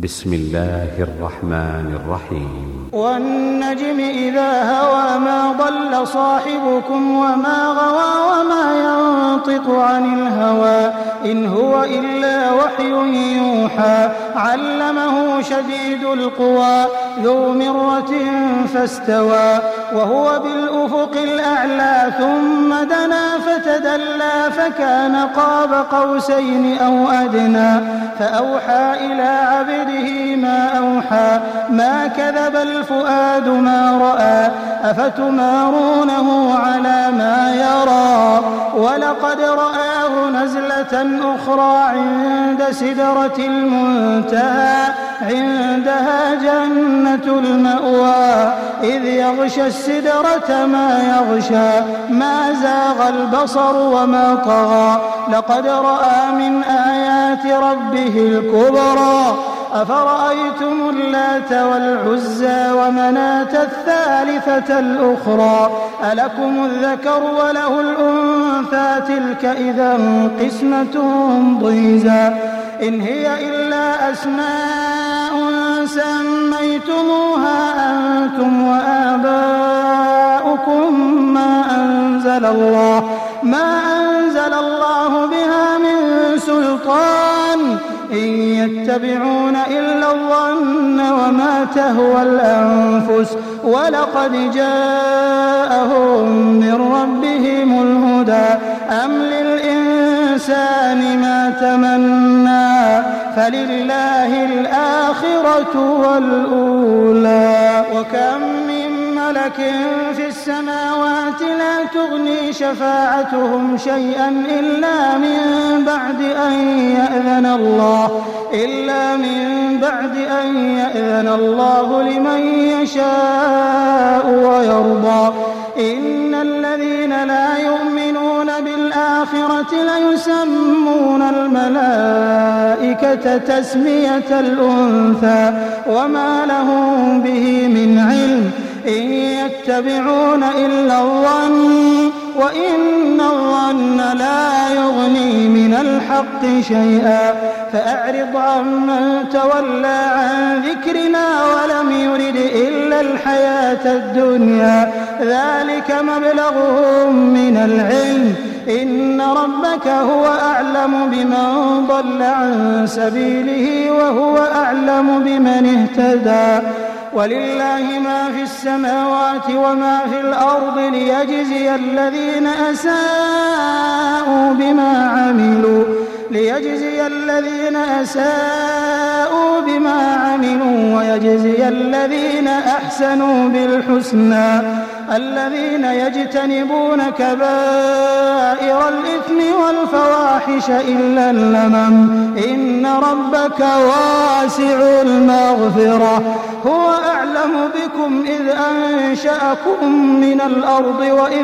بسم الله الرحمن الرحيم والنجم إذا هوى ما ضل صاحبكم وما غوى وما ينطق عن الهوى إن هو إلا وحي يوحى علمه شديد القوى ذو مرة فاستوى وهو بالأفق الأعلى ثم دنا فتدلى فكان قاب قوسين أو أدنى فأوحى إلى عبده ما أوحى ما كذب الفؤاد ما رأى أفتمارونه على ما يرى ولقد رآه نزلة أخرى عند سدرة المنتهى عندها جنة المأوى إذ يغشى السدرة ما يغشى ما زاغ البصر وما طغى لقد رأى من آيات ربه الكبرى أفرأيتم اللات والعزى ومناة الثالثة الأخرى ألكم الذكر وله الأنثى تلك إذا قسمة ضيزى إن هي إلا أسماء سميتموها أنتم وآباؤكم ما أنزل الله بها من سلطان إن يتبعون إلا الظن وما تهوى الأنفس ولقد جاءهم من ربهم الهدى أم للإنسان ما تمنى فلله الآخرة والأولى وكم من ملك في السماوات لا تغني شفاعتهم شيئا إلا من بعد أن يأذن الله لمن يشاء ويرضى إن الذين لا يؤمنون بالآخرة ليسمون الملائكة تسمية الأنثى وما لهم به من علم إن يتبعون إلا الظن وإن الظن لا يغني من الحق شيئا فأعرض عمن تولى عن ذكرنا ولم يرد إلا الحياة الدنيا ذلك مبلغهم من العلم إن ربك هو أعلم بمن ضل عن سبيله وهو أعلم بمن اهتدى ولله ما في السماوات وما في الأرض ليجزي الذين أساءوا بما عملوا ويجزي الذين أحسنوا بالحسنى الذين يجتنبون كبائر الإثم والفواحش إلا اللمم إن ربك واسع المغفرة هو أعلم بكم إذ أنشأكم من الأرض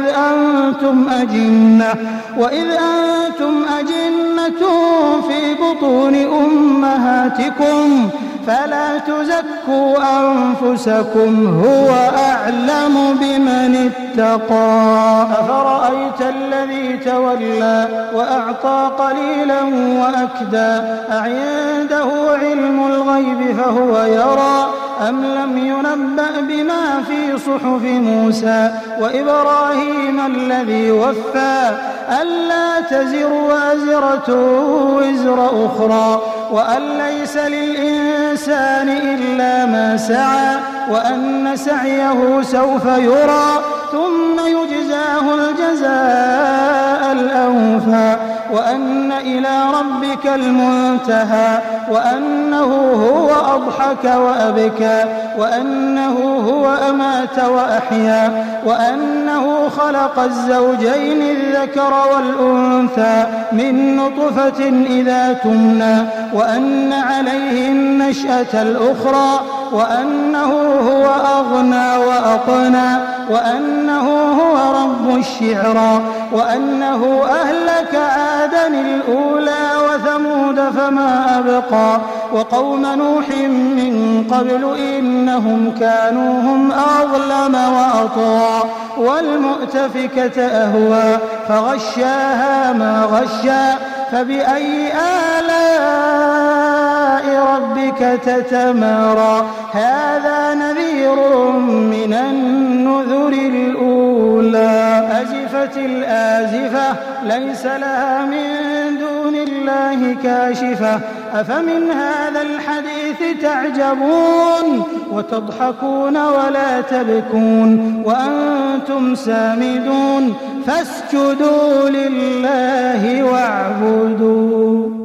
وإذ أنتم أجنة في بطون أمهاتكم فلا تزكوا أنفسكم هو أعلم بمن اتقى أفرأيت الذي تولى وأعطى قليلا وأكدى أعنده علم الغيب فهو يرى أم لم ينبأ بما في صحف موسى وإبراهيم الذي وفى ألا تزر وازرة وزر أخرى وأن ليس للإنسان إلا ما سعى وأن سعيه سوف يرى ثم يجزاه الجزاء الأوفى وأن إلى ربك المنتهى وأنه هو أضحك وأبكى وأنه هو أمات وأحيا وأنه خلق الزوجين الذكر والأنثى من نطفة إذا تمنى وأن عليه النشأة الأخرى وأنه هو أغنى وأقنى وأنه هو رب الشعرى وأنه أهلك عادا الأولى وثمود فما أبقى وقوم نوح من قبل إنهم كانوا هم أظلم وأطغى والمؤتفكة أهوى فغشاها ما غشى فبأي آلاء ربك تتمارى هذا نذير من النذر الأولى أزفت الآزفة ليس لها من دون الله كاشفة أفمن هذا الحديث تعجبون وتضحكون ولا تبكون وأنتم سامدون فاسجدوا لله واعبدوا